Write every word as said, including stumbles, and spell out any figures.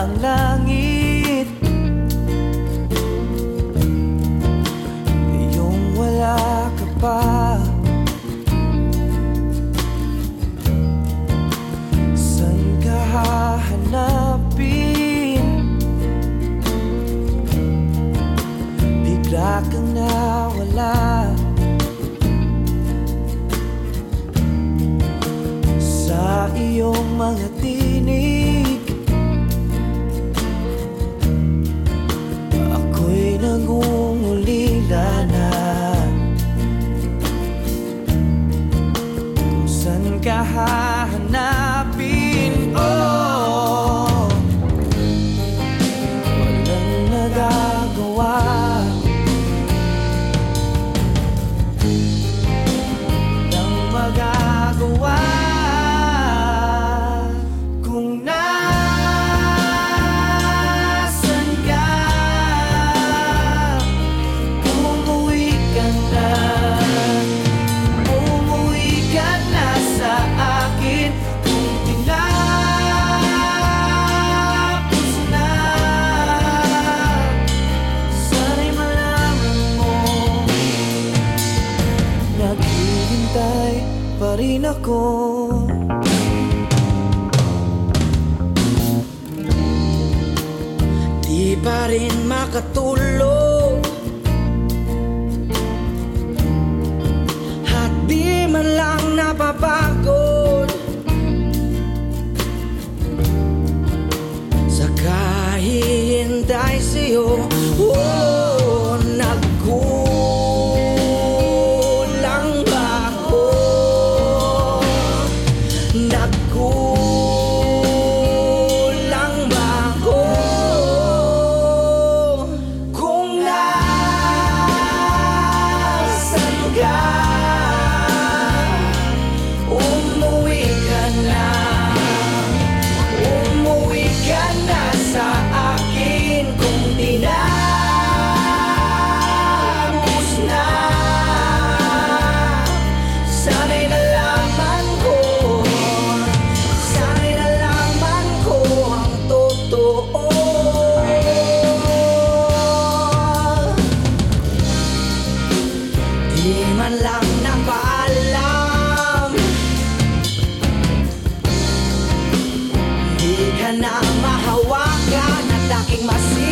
ang langit. Ngayong wala ka pa, saan ka hahanapin? Bigla kang nawala sa iyong mga tinig. Ako'y nangungulila na kung saan ka hahanapin. Oh, walang nagagawa, walang magagawa. Naghihintay pa rin ako, di pa rin makatulog, at di man lang napapagod sa kahihintay sa'yo. Oh, nagkulang ba ako? Nagkulang ba ako? Kung nasan ka, umuwi ka na. Umuwi ka na sa akin. Kung di na di man lang napaalam, di ka na mahawakan at aking masin.